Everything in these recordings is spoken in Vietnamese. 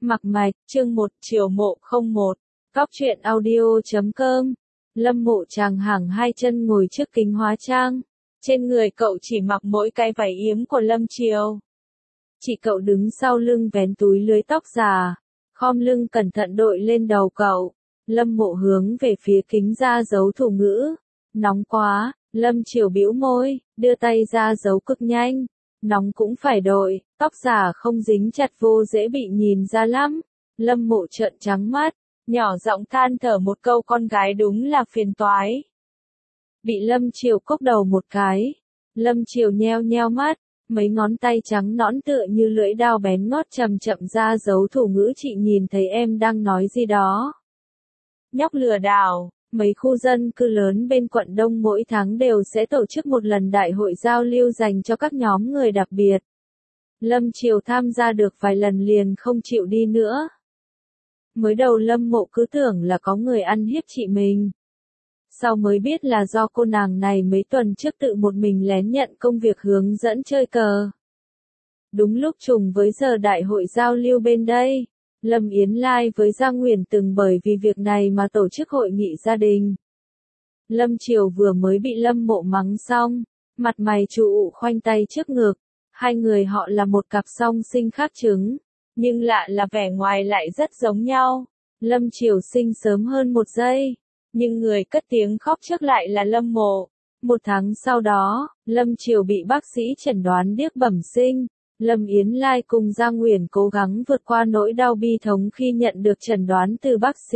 Mặc Mạch, chương 1, Triều Mộ 01, Cóc truyện audio.com. Lâm Mộ chàng hẳng hai chân ngồi trước kính hóa trang. Trên người cậu chỉ mặc mỗi cái váy yếm của Lâm Triều. Chỉ cậu đứng sau lưng vén túi lưới tóc già, khom lưng cẩn thận đội lên đầu cậu. Lâm Mộ hướng về phía kính ra dấu thủ ngữ. Nóng quá, Lâm Triều bĩu môi, đưa tay ra dấu cực nhanh. Nóng cũng phải đội, tóc giả không dính chặt vô dễ bị nhìn ra lắm. Lâm Mộ trợn trắng mắt, nhỏ giọng than thở một câu con gái đúng là phiền toái. Bị Lâm Triều cốc đầu một cái. Lâm Triều nheo nheo mắt, mấy ngón tay trắng nõn tựa như lưỡi dao bén ngót chậm chậm ra dấu thủ ngữ. Chị nhìn thấy em đang nói gì đó. Nhóc lừa đảo. Mấy khu dân cư lớn bên quận Đông mỗi tháng đều sẽ tổ chức một lần đại hội giao lưu dành cho các nhóm người đặc biệt. Lâm Triều tham gia được vài lần liền không chịu đi nữa. Mới đầu Lâm Mộ cứ tưởng là có người ăn hiếp chị mình. Sau mới biết là do cô nàng này mấy tuần trước tự một mình lén nhận công việc hướng dẫn chơi cờ. Đúng lúc trùng với giờ đại hội giao lưu bên đây. Lâm Yến Lai với Giang Nguyền từng bởi vì việc này mà tổ chức hội nghị gia đình. Lâm Triều vừa mới bị Lâm Mộ mắng xong, mặt mày trụ khoanh tay trước ngực, hai người họ là một cặp song sinh khác trứng, nhưng lạ là vẻ ngoài lại rất giống nhau. Lâm Triều sinh sớm hơn một giây, nhưng người cất tiếng khóc trước lại là Lâm Mộ. Một tháng sau đó, Lâm Triều bị bác sĩ chẩn đoán điếc bẩm sinh. Lâm Yến Lai cùng Giang Nguyền cố gắng vượt qua nỗi đau bi thống khi nhận được chẩn đoán từ bác sĩ.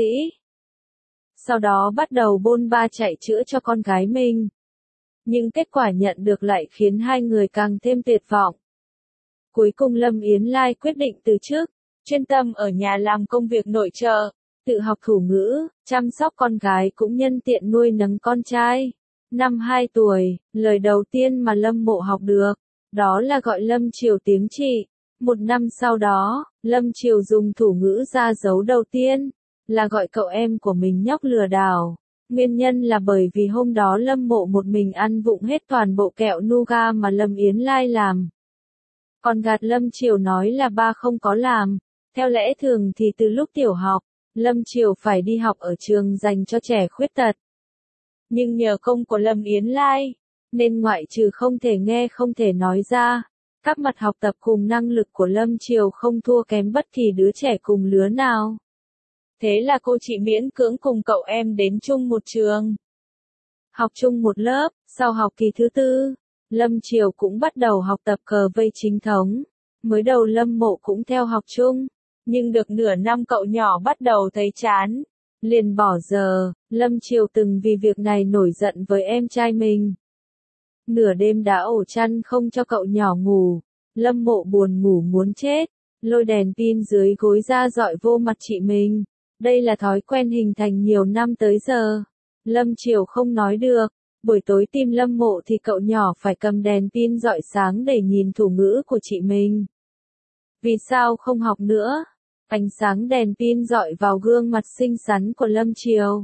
Sau đó bắt đầu bôn ba chạy chữa cho con gái mình. Nhưng kết quả nhận được lại khiến hai người càng thêm tuyệt vọng. Cuối cùng Lâm Yến Lai quyết định từ chức, chuyên tâm ở nhà làm công việc nội trợ, tự học thủ ngữ, chăm sóc con gái cũng nhân tiện nuôi nấng con trai. Năm 2 tuổi, lời đầu tiên mà Lâm Mộ học được, đó là gọi Lâm Triều tiếng chị. Một năm sau đó, Lâm Triều dùng thủ ngữ ra dấu đầu tiên, là gọi cậu em của mình nhóc lừa đảo. Nguyên nhân là bởi vì hôm đó Lâm Mộ một mình ăn vụng hết toàn bộ kẹo nougat mà Lâm Yến Lai làm. Còn gạt Lâm Triều nói là ba không có làm. Theo lẽ thường thì từ lúc tiểu học, Lâm Triều phải đi học ở trường dành cho trẻ khuyết tật. Nhưng nhờ công của Lâm Yến Lai, nên ngoại trừ không thể nghe không thể nói ra, các mặt học tập cùng năng lực của Lâm Triều không thua kém bất kỳ đứa trẻ cùng lứa nào. Thế là cô chị miễn cưỡng cùng cậu em đến chung một trường. Học chung một lớp, sau học kỳ thứ 4, Lâm Triều cũng bắt đầu học tập cờ vây chính thống. Mới đầu Lâm Mộ cũng theo học chung, nhưng được nửa năm cậu nhỏ bắt đầu thấy chán, liền bỏ giờ. Lâm Triều từng vì việc này nổi giận với em trai mình. Nửa đêm đã ổ chăn không cho cậu nhỏ ngủ, Lâm Mộ buồn ngủ muốn chết, lôi đèn pin dưới gối ra dọi vô mặt chị mình. Đây là thói quen hình thành nhiều năm tới giờ. Lâm Triều không nói được, buổi tối tìm Lâm Mộ thì cậu nhỏ phải cầm đèn pin dọi sáng để nhìn thủ ngữ của chị mình. Vì sao không học nữa? Ánh sáng đèn pin dọi vào gương mặt xinh xắn của Lâm Triều.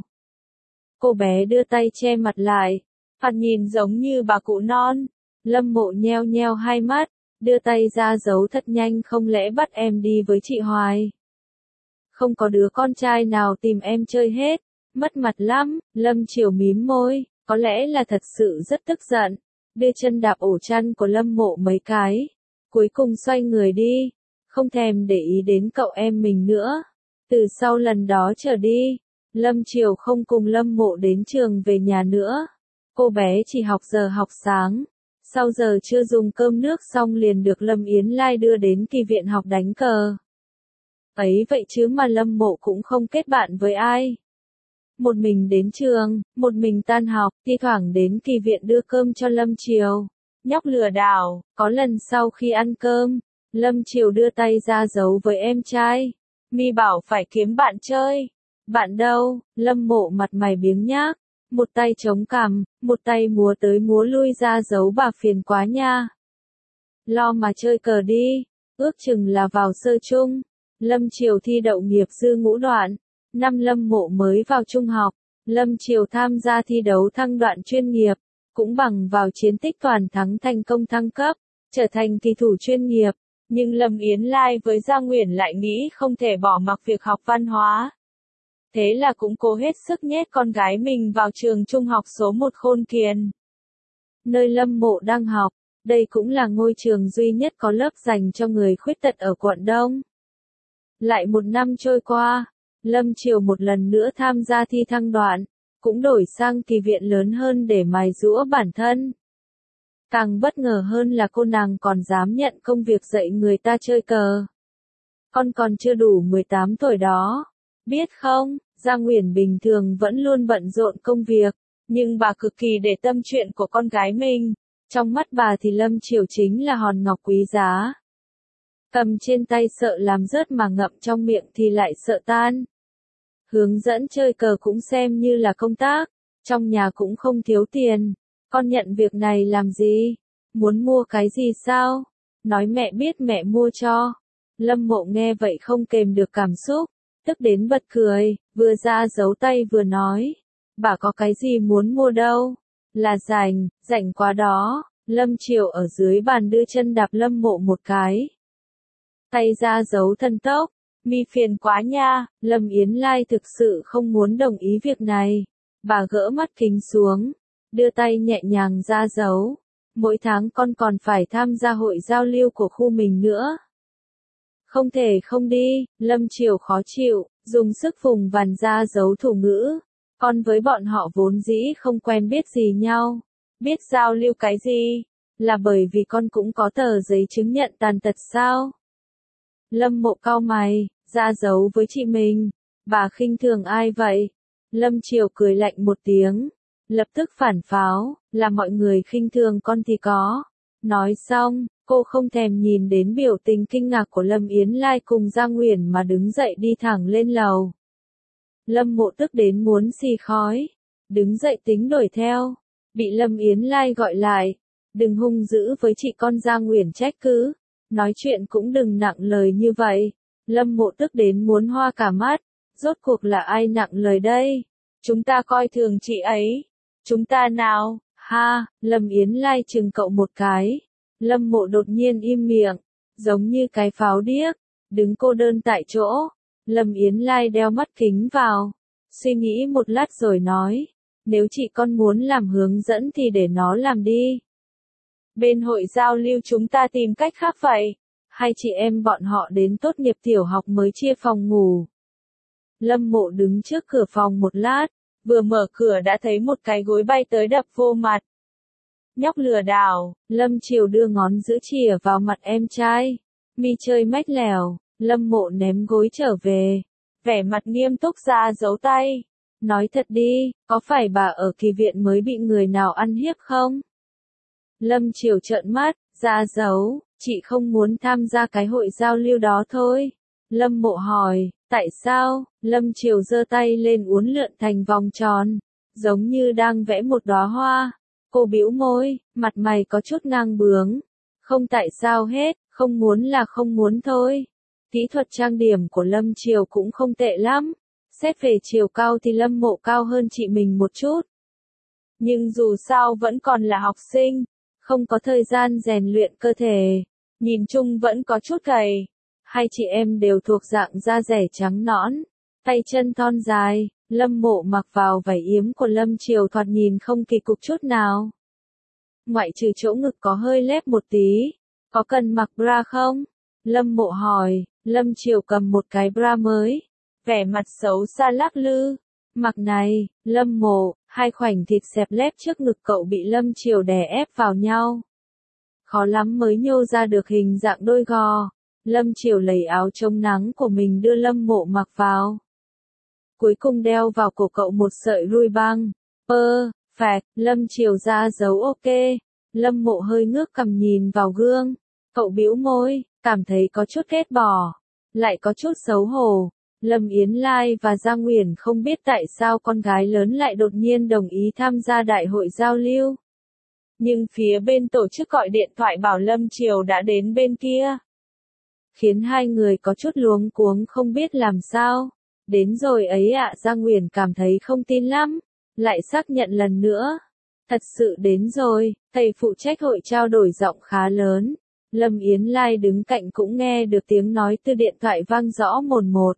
Cô bé đưa tay che mặt lại, mặt nhìn giống như bà cụ non. Lâm Mộ nheo nheo hai mắt, đưa tay ra giấu thật nhanh, không lẽ bắt em đi với chị hoài. Không có đứa con trai nào tìm em chơi hết, mất mặt lắm. Lâm Triều mím môi, có lẽ là thật sự rất tức giận, đưa chân đạp ổ chăn của Lâm Mộ mấy cái, cuối cùng xoay người đi, không thèm để ý đến cậu em mình nữa. Từ sau lần đó trở đi, Lâm Triều không cùng Lâm Mộ đến trường về nhà nữa. Cô bé chỉ học giờ học sáng, sau giờ chưa dùng cơm nước xong liền được Lâm Yến Lai đưa đến kỳ viện học đánh cờ. Ấy vậy chứ mà Lâm Mộ cũng không kết bạn với ai. Một mình đến trường, một mình tan học, thi thoảng đến kỳ viện đưa cơm cho Lâm Triều. Nhóc lừa đảo. Có lần sau khi ăn cơm, Lâm Triều đưa tay ra giấu với em trai. Mi bảo phải kiếm bạn chơi. Bạn đâu? Lâm Mộ mặt mày biếng nhác, một tay chống cằm, một tay múa tới múa lui ra giấu bà phiền quá nha. Lo mà chơi cờ đi, ước chừng là vào sơ chung. Lâm Triều thi đậu nghiệp dư ngũ đoạn. Năm Lâm Mộ mới vào trung học, Lâm Triều tham gia thi đấu thăng đoạn chuyên nghiệp, cũng bằng vào chiến tích toàn thắng thành công thăng cấp, trở thành kỳ thủ chuyên nghiệp. Nhưng Lâm Yến Lai với Giang Uyển lại nghĩ không thể bỏ mặc việc học văn hóa. Thế là cũng cố hết sức nhét con gái mình vào trường trung học số 1 Khôn Kiền. Nơi Lâm Mộ đang học, đây cũng là ngôi trường duy nhất có lớp dành cho người khuyết tật ở quận Đông. Lại một năm trôi qua, Lâm Triều một lần nữa tham gia thi thăng đoạn, cũng đổi sang kỳ viện lớn hơn để mài giũa bản thân. Càng bất ngờ hơn là cô nàng còn dám nhận công việc dạy người ta chơi cờ. Con còn chưa đủ 18 tuổi đó. Biết không, Giang Uyển bình thường vẫn luôn bận rộn công việc, nhưng bà cực kỳ để tâm chuyện của con gái mình. Trong mắt bà thì Lâm Triều chính là hòn ngọc quý giá. Cầm trên tay sợ làm rớt mà ngậm trong miệng thì lại sợ tan. Hướng dẫn chơi cờ cũng xem như là công tác, trong nhà cũng không thiếu tiền. Con nhận việc này làm gì? Muốn mua cái gì sao? Nói mẹ biết mẹ mua cho. Lâm Mộ nghe vậy không kềm được cảm xúc, tức đến bật cười, vừa ra giấu tay vừa nói. Bà có cái gì muốn mua đâu? Là rảnh quá đó. Lâm Triều ở dưới bàn đưa chân đạp Lâm Mộ một cái. Tay ra giấu thân tốc. Mi phiền quá nha, Lâm Yến Lai thực sự không muốn đồng ý việc này. Bà gỡ mắt kính xuống, đưa tay nhẹ nhàng ra giấu. Mỗi tháng con còn phải tham gia hội giao lưu của khu mình nữa. Không thể không đi, Lâm Triều khó chịu, dùng sức vùng vằn ra giấu thủ ngữ. Con với bọn họ vốn dĩ không quen biết gì nhau. Biết giao lưu cái gì? Là bởi vì con cũng có tờ giấy chứng nhận tàn tật sao? Lâm Mộ cau mày, ra giấu với chị mình. Bà khinh thường ai vậy? Lâm Triều cười lạnh một tiếng, lập tức phản pháo, là mọi người khinh thường con thì có. Nói xong, cô không thèm nhìn đến biểu tình kinh ngạc của Lâm Yến Lai cùng Giang Uyển mà đứng dậy đi thẳng lên lầu. Lâm Mộ tức đến muốn xì khói, đứng dậy tính đuổi theo, bị Lâm Yến Lai gọi lại. Đừng hung dữ với chị con Giang Uyển trách cứ, nói chuyện cũng đừng nặng lời như vậy. Lâm Mộ tức đến muốn hoa cả mắt, rốt cuộc là ai nặng lời đây? Chúng ta coi thường chị ấy. Chúng ta nào, ha, Lâm Yến Lai chừng cậu một cái. Lâm Mộ đột nhiên im miệng, giống như cái pháo điếc, đứng cô đơn tại chỗ. Lâm Yến Lai đeo mắt kính vào, suy nghĩ một lát rồi nói, nếu chị con muốn làm hướng dẫn thì để nó làm đi. Bên hội giao lưu chúng ta tìm cách khác vậy, hay chị em bọn họ đến tốt nghiệp tiểu học mới chia phòng ngủ. Lâm Mộ đứng trước cửa phòng một lát, vừa mở cửa đã thấy một cái gối bay tới đập vô mặt. Nhóc lừa đảo, Lâm Triều đưa ngón giữa chìa vào mặt em trai. Mi chơi mách lèo, Lâm Mộ ném gối trở về. Vẻ mặt nghiêm túc ra giấu tay. Nói thật đi, có phải bà ở kỳ viện mới bị người nào ăn hiếp không? Lâm Triều trợn mắt, ra giấu, chị không muốn tham gia cái hội giao lưu đó thôi. Lâm Mộ hỏi, tại sao? Lâm Triều giơ tay lên uốn lượn thành vòng tròn, giống như đang vẽ một đóa hoa. Cô bĩu môi, mặt mày có chút ngang bướng. Không tại sao hết, không muốn là không muốn thôi. Kỹ thuật trang điểm của Lâm Triều cũng không tệ lắm. Xét về chiều cao thì Lâm Mộ cao hơn chị mình một chút. Nhưng dù sao vẫn còn là học sinh, không có thời gian rèn luyện cơ thể. Nhìn chung vẫn có chút gầy. Hai chị em đều thuộc dạng da dẻ trắng nõn, tay chân thon dài. Lâm Mộ mặc vào vải yếm của Lâm Triều thoạt nhìn không kỳ cục chút nào. Ngoại trừ chỗ ngực có hơi lép một tí. Có cần mặc bra không? Lâm Mộ hỏi. Lâm Triều cầm một cái bra mới, vẻ mặt xấu xa lắc lư. Mặc này, Lâm Mộ, hai khoảnh thịt xẹp lép trước ngực cậu bị Lâm Triều đè ép vào nhau. Khó lắm mới nhô ra được hình dạng đôi gò. Lâm Triều lấy áo chống nắng của mình đưa Lâm Mộ mặc vào. Cuối cùng đeo vào cổ cậu một sợi ruồi băng. Phẹt, Lâm Triều ra dấu ok. Lâm Mộ hơi ngước cằm nhìn vào gương. Cậu bĩu môi, cảm thấy có chút ghét bỏ, lại có chút xấu hổ. Lâm Yến Lai và Giang Uyển không biết tại sao con gái lớn lại đột nhiên đồng ý tham gia đại hội giao lưu. Nhưng phía bên tổ chức gọi điện thoại bảo Lâm Triều đã đến bên kia. Khiến hai người có chút luống cuống không biết làm sao. Đến rồi ấy ạ. Giang Uyển cảm thấy không tin lắm. Lại xác nhận lần nữa. Thật sự đến rồi. Thầy phụ trách hội trao đổi giọng khá lớn. Lâm Yến Lai đứng cạnh cũng nghe được tiếng nói từ điện thoại vang rõ mồn một.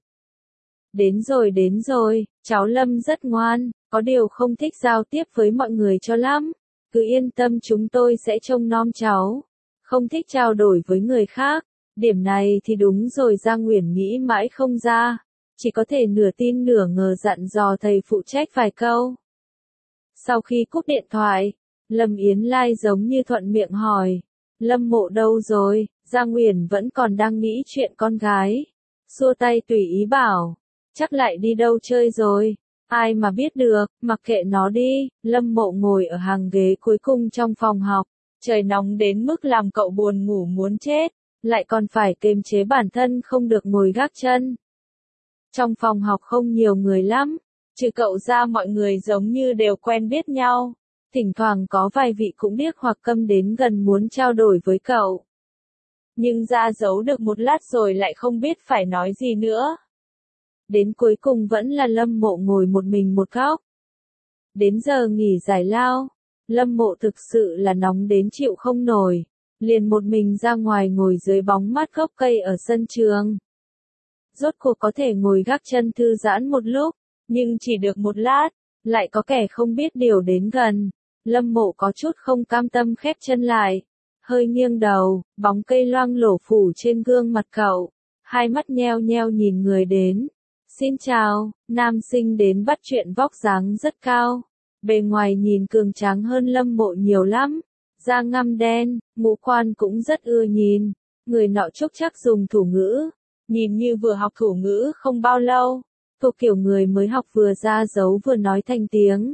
Đến rồi, cháu Lâm rất ngoan, có điều không thích giao tiếp với mọi người cho lắm. Cứ yên tâm chúng tôi sẽ trông nom cháu. Không thích trao đổi với người khác. Điểm này thì đúng rồi Giang Uyển nghĩ mãi không ra. Chỉ có thể nửa tin nửa ngờ dặn dò thầy phụ trách vài câu. Sau khi cúp điện thoại, Lâm Yến Lai giống như thuận miệng hỏi. Lâm Mộ đâu rồi? Giang Uyển vẫn còn đang nghĩ chuyện con gái. Xua tay tùy ý bảo. Chắc lại đi đâu chơi rồi. Ai mà biết được, mặc kệ nó đi. Lâm Mộ ngồi ở hàng ghế cuối cùng trong phòng học. Trời nóng đến mức làm cậu buồn ngủ muốn chết. Lại còn phải kiềm chế bản thân không được ngồi gác chân. Trong phòng học không nhiều người lắm. Trừ cậu ra mọi người giống như đều quen biết nhau. Thỉnh thoảng có vài vị cũng điếc hoặc câm đến gần muốn trao đổi với cậu. Nhưng ra giấu được một lát rồi lại không biết phải nói gì nữa. Đến cuối cùng vẫn là Lâm Mộ ngồi một mình một góc. Đến giờ nghỉ giải lao, Lâm Mộ thực sự là nóng đến chịu không nổi. Liền một mình ra ngoài ngồi dưới bóng mát gốc cây ở sân trường. Rốt cuộc có thể ngồi gác chân thư giãn một lúc, nhưng chỉ được một lát, lại có kẻ không biết điều đến gần. Lâm Mộ có chút không cam tâm khép chân lại, hơi nghiêng đầu, bóng cây loang lổ phủ trên gương mặt cậu, hai mắt nheo nheo nhìn người đến. Xin chào, nam sinh đến bắt chuyện vóc dáng rất cao, bề ngoài nhìn cường tráng hơn Lâm Mộ nhiều lắm, da ngăm đen, ngũ quan cũng rất ưa nhìn, người nọ chúc chắc dùng thủ ngữ, nhìn như vừa học thủ ngữ không bao lâu, thuộc kiểu người mới học vừa ra dấu vừa nói thành tiếng.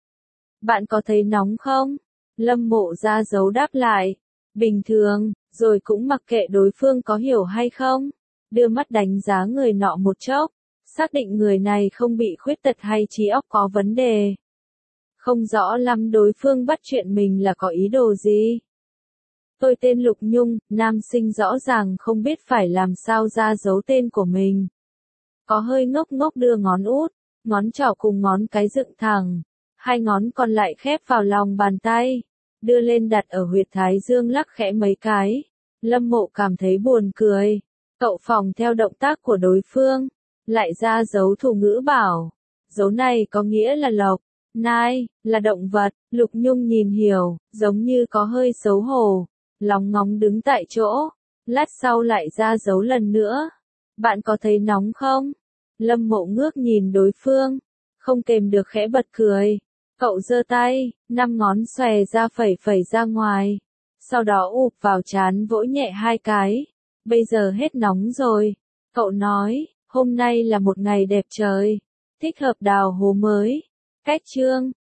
Bạn có thấy nóng không? Lâm Mộ ra dấu đáp lại. Bình thường, rồi cũng mặc kệ đối phương có hiểu hay không. Đưa mắt đánh giá người nọ một chốc. Xác định người này không bị khuyết tật hay trí óc có vấn đề. Không rõ lắm đối phương bắt chuyện mình là có ý đồ gì. Tôi tên Lục Nhung, nam sinh rõ ràng không biết phải làm sao ra dấu tên của mình. Có hơi ngốc ngốc đưa ngón út, ngón trỏ cùng ngón cái dựng thẳng. Hai ngón còn lại khép vào lòng bàn tay, đưa lên đặt ở huyệt thái dương lắc khẽ mấy cái. Lâm Mộ cảm thấy buồn cười. Cậu phòng theo động tác của đối phương, lại ra dấu thủ ngữ bảo. Dấu này có nghĩa là lộc, nai, là động vật. Lục Nhung nhìn hiểu, giống như có hơi xấu hổ, lóng ngóng đứng tại chỗ. Lát sau lại ra dấu lần nữa. Bạn có thấy nóng không? Lâm Mộ ngước nhìn đối phương, không kềm được khẽ bật cười. Cậu giơ tay, 5 ngón xòe ra phẩy phẩy ra ngoài. Sau đó ụp vào trán vỗ nhẹ 2 cái. Bây giờ hết nóng rồi. Cậu nói, hôm nay là một ngày đẹp trời. Thích hợp đào hố mới. Cách chương.